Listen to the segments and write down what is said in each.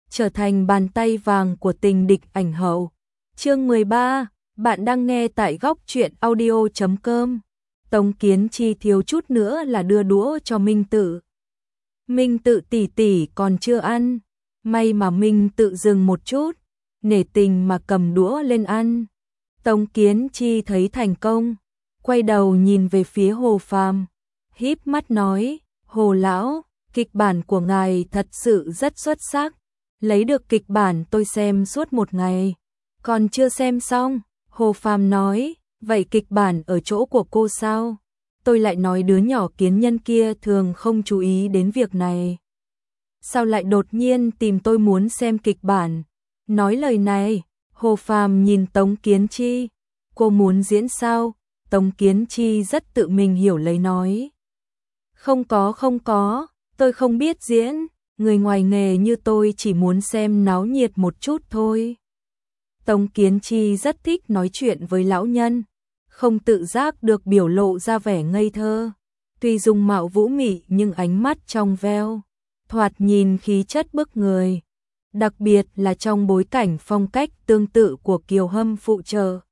trở thành bàn tay vàng của tình địch ảnh hậu. Chương 13, bạn đang nghe tại góc truyện audio.com. Tống Kiến Chi thiếu chút nữa là đưa đũa cho Minh Tự. Minh Tự tỷ tỷ còn chưa ăn, may mà Minh Tự dừng một chút, nể tình mà cầm đũa lên ăn. Tống Kiến Chi thấy thành công, quay đầu nhìn về phía Hồ Phàm, híp mắt nói: "Hồ lão, kịch bản của ngài thật sự rất xuất sắc. Lấy được kịch bản tôi xem suốt một ngày, còn chưa xem xong." Hồ Phàm nói: "Vậy kịch bản ở chỗ của cô sao? Tôi lại nói đứa nhỏ kiến nhân kia thường không chú ý đến việc này. Sao lại đột nhiên tìm tôi muốn xem kịch bản?" Nói lời này, Hồ Phàm nhìn Tống Kiến Chi: "Cô muốn diễn sao?" Tống Kiến Chi rất tự mình hiểu lấy nói: không có, tôi không biết diễn, người ngoài nghề như tôi chỉ muốn xem náo nhiệt một chút thôi." Tống Kiến Chi rất thích nói chuyện với lão nhân, không tự giác được biểu lộ ra vẻ ngây thơ. Tuy dung mạo vũ mị nhưng ánh mắt trong veo, thoạt nhìn khí chất bức người, đặc biệt là trong bối cảnh phong cách tương tự của Kiều Hâm phụ trợ.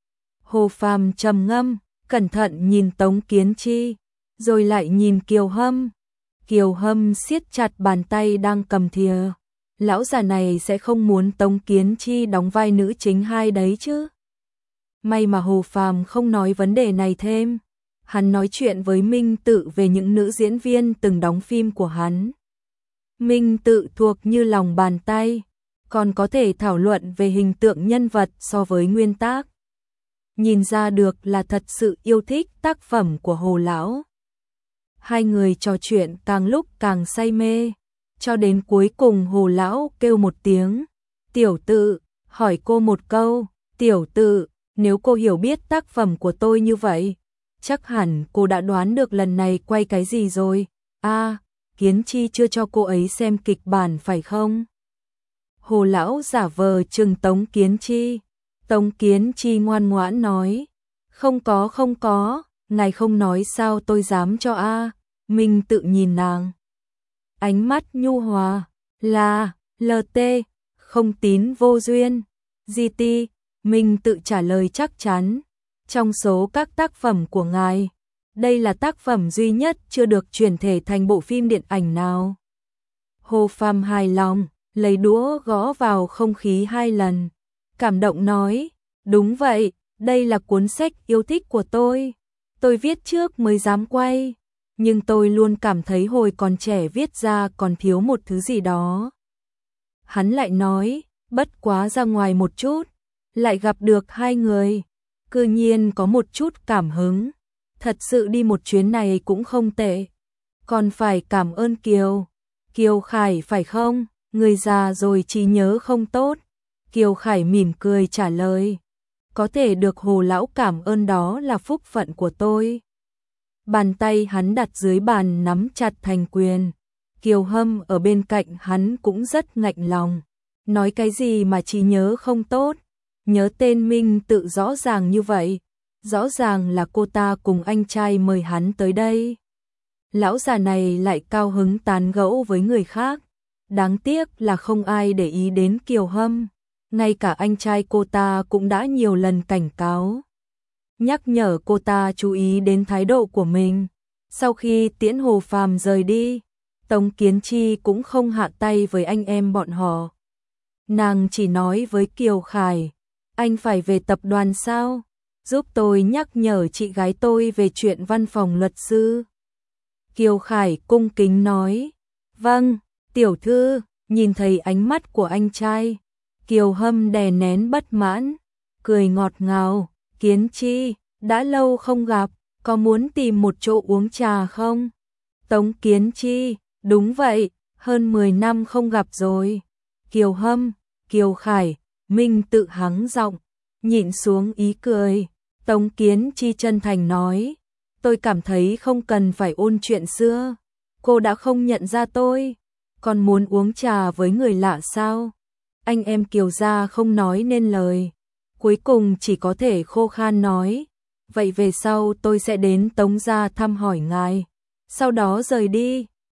Hồ Phàm trầm ngâm, cẩn thận nhìn Tống Kiến Chi, rồi lại nhìn Kiều Hâm. Kiều Hâm siết chặt bàn tay đang cầm thìa. Lão già này sẽ không muốn Tống Kiến Chi đóng vai nữ chính hai đấy chứ? May mà Hồ Phàm không nói vấn đề này thêm. Hắn nói chuyện với Minh Tự về những nữ diễn viên từng đóng phim của hắn. Minh Tự thuộc như lòng bàn tay, còn có thể thảo luận về hình tượng nhân vật so với nguyên tác. Nhìn ra được là thật sự yêu thích tác phẩm của Hồ lão. Hai người trò chuyện càng lúc càng say mê, cho đến cuối cùng Hồ lão kêu một tiếng: "Tiểu Tự, hỏi cô một câu, Tiểu Tự, nếu cô hiểu biết tác phẩm của tôi như vậy, chắc hẳn cô đã đoán được lần này quay cái gì rồi. Kiến Chi chưa cho cô ấy xem kịch bản phải không?" Hồ lão giả vờ trừng Tống Kiến Chi. Tống Kiến Chi ngoan ngoãn nói: không có, ngài không nói sao tôi dám cho Minh Tự nhìn nàng, ánh mắt nhu hòa: "Là, LT, không tín vô duyên, GT." Minh Tự trả lời chắc chắn: "Trong số các tác phẩm của ngài, đây là tác phẩm duy nhất chưa được chuyển thể thành bộ phim điện ảnh nào." Hồ Phàm hài lòng, lấy đũa gõ vào không khí 2 lần, cảm động nói: "Đúng vậy, đây là cuốn sách yêu thích của tôi. Tôi viết trước mới dám quay, nhưng tôi luôn cảm thấy hồi còn trẻ viết ra còn thiếu một thứ gì đó." Hắn lại nói: "Bất quá ra ngoài một chút, lại gặp được hai người, cư nhiên có một chút cảm hứng. Thật sự đi một chuyến này cũng không tệ. Còn phải cảm ơn Kiều Khải phải không? Người già rồi trí nhớ không tốt." Kiều Khải mỉm cười trả lời: "Có thể được Hồ lão cảm ơn đó là phúc phận của tôi." Bàn tay hắn đặt dưới bàn nắm chặt thành quyền. Kiều Hâm ở bên cạnh hắn cũng rất ngạnh lòng. Nói cái gì mà trí nhớ không tốt, nhớ tên Minh Tự rõ ràng như vậy. Rõ ràng là cô ta cùng anh trai mời hắn tới đây. Lão già này lại cao hứng tán gẫu với người khác. Đáng tiếc là không ai để ý đến Kiều Hâm. Ngay cả anh trai cô ta cũng đã nhiều lần cảnh cáo, nhắc nhở cô ta chú ý đến thái độ của mình. Sau khi tiễn Hồ Phàm rời đi, Tống Kiến Chi cũng không hạ tay với anh em bọn họ. Nàng chỉ nói với Kiều Khải: "Anh phải về tập đoàn sao? Giúp tôi nhắc nhở chị gái tôi về chuyện văn phòng luật sư." Kiều Khải cung kính nói: "Vâng, tiểu thư." Nhìn thấy ánh mắt của anh trai, Kiều Hâm đè nén bất mãn, cười ngọt ngào: "Kiến Chi, đã lâu không gặp, có muốn tìm một chỗ uống trà không?" Tống Kiến Chi: "Đúng vậy, hơn 10 năm không gặp rồi." Kiều Hâm, Kiều Khải, Minh Tự hắng giọng, nhịn xuống ý cười. Tống Kiến Chi chân thành nói: "Tôi cảm thấy không cần phải ôn chuyện xưa. Cô đã không nhận ra tôi, còn muốn uống trà với người lạ sao?" Anh em Kiều gia không nói nên lời, cuối cùng chỉ có thể khô khan nói: "Vậy về sau tôi sẽ đến Tống gia thăm hỏi ngài." Sau đó rời đi.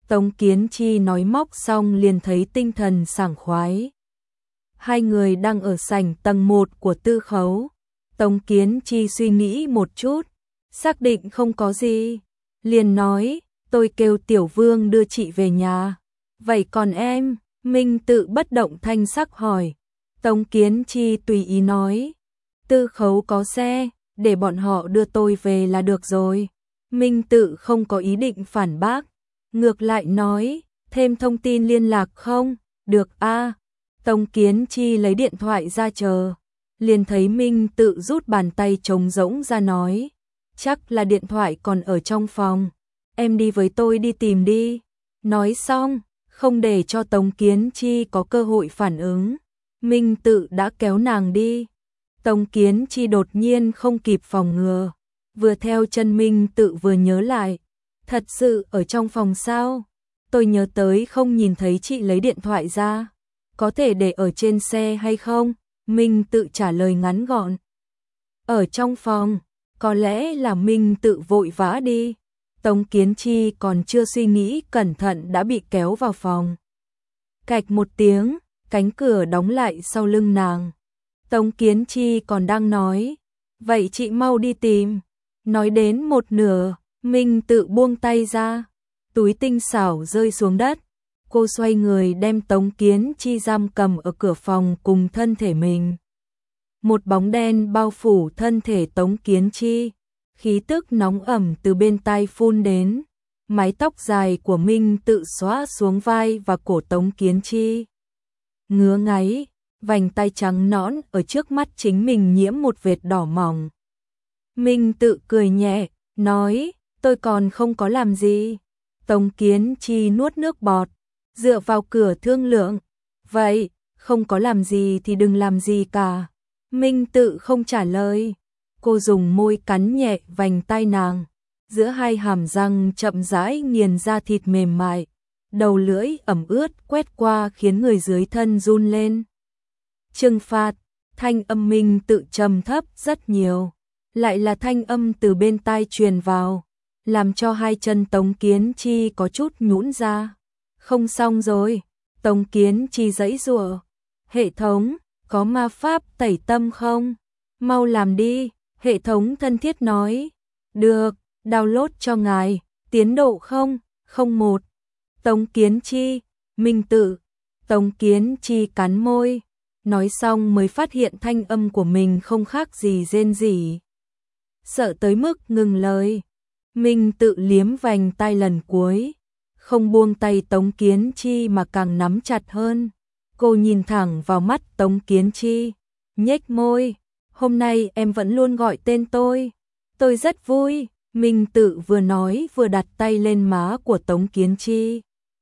Tống Kiến Chi nói móc xong liền thấy tinh thần sảng khoái. Hai người đang ở sảnh tầng 1 của Tư Khấu. Tống Kiến Chi suy nghĩ một chút, xác định không có gì, liền nói, tôi kêu Tiểu Vương đưa chị về nhà. Vậy còn em? Minh Tự bất động thanh sắc hỏi. Tống Kiến Chi tùy ý nói, Tư Khấu có xe, để bọn họ đưa tôi về là được rồi. Minh Tự không có ý định phản bác, ngược lại nói, thêm thông tin liên lạc không? Được a. Tống Kiến Chi lấy điện thoại ra chờ, liền thấy Minh Tự rút bàn tay trống rỗng ra nói, chắc là điện thoại còn ở trong phòng, em đi với tôi đi tìm đi. Nói xong, không để cho Tống Kiến Chi có cơ hội phản ứng, Minh Tự đã kéo nàng đi. Tống Kiến Chi đột nhiên không kịp phòng ngừa, vừa theo chân Minh Tự vừa nhớ lại, thật sự ở trong phòng sao? Tôi nhớ tới không nhìn thấy chị lấy điện thoại ra, có thể để ở trên xe hay không? Minh Tự trả lời ngắn gọn, ở trong phòng. Có lẽ là Minh Tự vội vã đi. Tống Kiến Chi còn chưa suy nghĩ cẩn thận đã bị kéo vào phòng. Cạch một tiếng, cánh cửa đóng lại sau lưng nàng. Tống Kiến Chi còn đang nói, vậy chị mau đi tìm. Nói đến một nửa, Minh Tự buông tay ra, túi tinh xảo rơi xuống đất. Cô xoay người đem Tống Kiến Chi giam cầm ở cửa phòng cùng thân thể mình. Một bóng đen bao phủ thân thể Tống Kiến Chi, khí tức nóng ẩm từ bên tai phun đến. Mái tóc dài của Minh Tự xõa xuống vai và cổ Tống Kiến Chi. Ngứa ngáy, vành tai trắng nõn ở trước mắt chính mình nhiễm một vệt đỏ mỏng. Minh Tự cười nhẹ, nói, tôi còn không có làm gì. Tống Kiến Chi nuốt nước bọt, dựa vào cửa thương lượng, vậy, không có làm gì thì đừng làm gì cả. Minh Tự không trả lời, cô dùng môi cắn nhẹ vành tai nàng, giữa hai hàm răng chậm rãi nghiền ra thịt mềm mại, đầu lưỡi ẩm ướt quét qua khiến người dưới thân run lên. Trừng phạt, thanh âm Minh Tự trầm thấp rất nhiều, lại là thanh âm từ bên tai truyền vào, làm cho hai chân Tống Kiến Chi có chút nhũn ra. Không xong rồi, Tống Kiến Chi giãy giụa, hệ thống, có ma pháp tẩy tâm không? Mau làm đi, hệ thống thân thiết nói. Được, download cho ngài, tiến độ 001. Tống Kiến Chi, Minh Tự. Tống Kiến Chi cắn môi, nói xong mới phát hiện thanh âm của mình không khác gì rên rỉ. Sợ tới mức ngừng lời, Minh Tự liếm vành tai lần cuối, không buông tay Tống Kiến Chi mà càng nắm chặt hơn. Cô nhìn thẳng vào mắt Tống Kiến Chi, nhếch môi, hôm nay em vẫn luôn gọi tên tôi rất vui. Minh Tự vừa nói vừa đặt tay lên má của Tống Kiến Chi.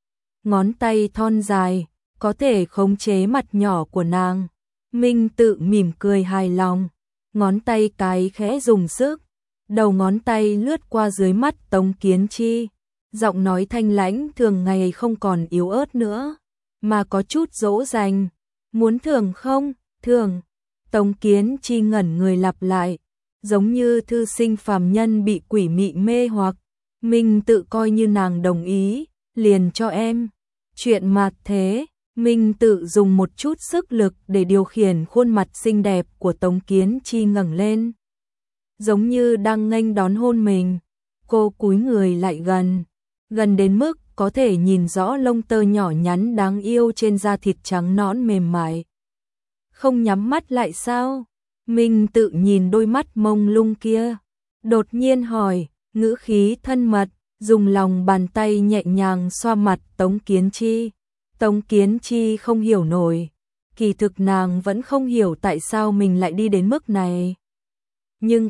Ngón tay thon dài, có thể khống chế mặt nhỏ của nàng. Minh Tự mỉm cười hài lòng, ngón tay cái khẽ dùng sức, đầu ngón tay lướt qua dưới mắt Tống Kiến Chi. Giọng nói thanh lãnh thường ngày không còn yếu ớt nữa, mà có chút dỗ dành. Muốn thưởng không? Thưởng. Tống Kiến Chi ngẩn người lặp lại, giống như thư sinh phàm nhân bị quỷ mị mê hoặc. Minh Tự coi như nàng đồng ý, liền cho em. Chuyện mà thế, Minh Tự dùng một chút sức lực để điều khiển khuôn mặt xinh đẹp của Tống Kiến Chi ngẩng lên, giống như đang nghênh đón hôn mình. Cô cúi người lại gần, gần đến mức có thể nhìn rõ lông tơ nhỏ nhắn đáng yêu trên da thịt trắng nõn mềm mại. Không nhắm mắt lại sao? Minh Tự nhìn đôi mắt mông lung kia, đột nhiên hỏi, ngữ khí thân mật, dùng lòng bàn tay nhẹ nhàng xoa mặt Tống Kiến Chi. Tống Kiến Chi không hiểu nổi, kỳ thực nàng vẫn không hiểu tại sao mình lại đi đến mức này. Nhưng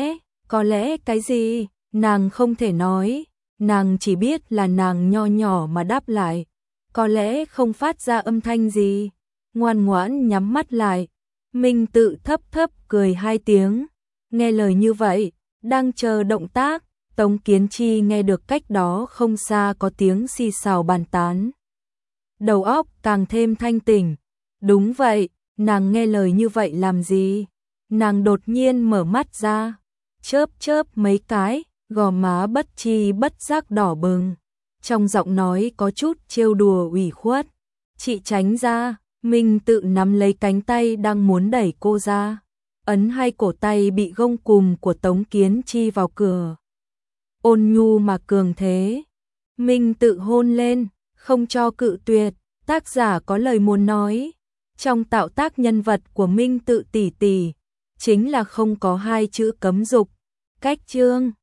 có lẽ cái gì, nàng không thể nói, nàng chỉ biết là nàng nho nhỏ mà đáp lại, có lẽ không phát ra âm thanh gì, ngoan ngoãn nhắm mắt lại. Minh Tự thấp thấp cười hai tiếng, nghe lời như vậy, đang chờ động tác. Tống Kiến Chi nghe được cách đó không xa có tiếng xì xào bàn tán, đầu óc càng thêm thanh tỉnh. Đúng vậy, nàng nghe lời như vậy làm gì? Nàng đột nhiên mở mắt ra, chớp chớp mấy cái, gò má bất chi bất giác đỏ bừng. trong giọng nói có chút trêu đùa ủy khuất. Chị tránh ra, Minh Tự nắm lấy cánh tay đang muốn đẩy cô ra. Ấn hai cổ tay bị gông cùm của Tống Kiến Chi vào cửa. Ôn nhu mà cường thế. Minh Tự hôn lên, không cho cự tuyệt. Tác giả có lời muốn nói. Trong tạo tác nhân vật của Minh Tự tỷ tỷ, chính là không có hai chữ cấm dục. Cách chương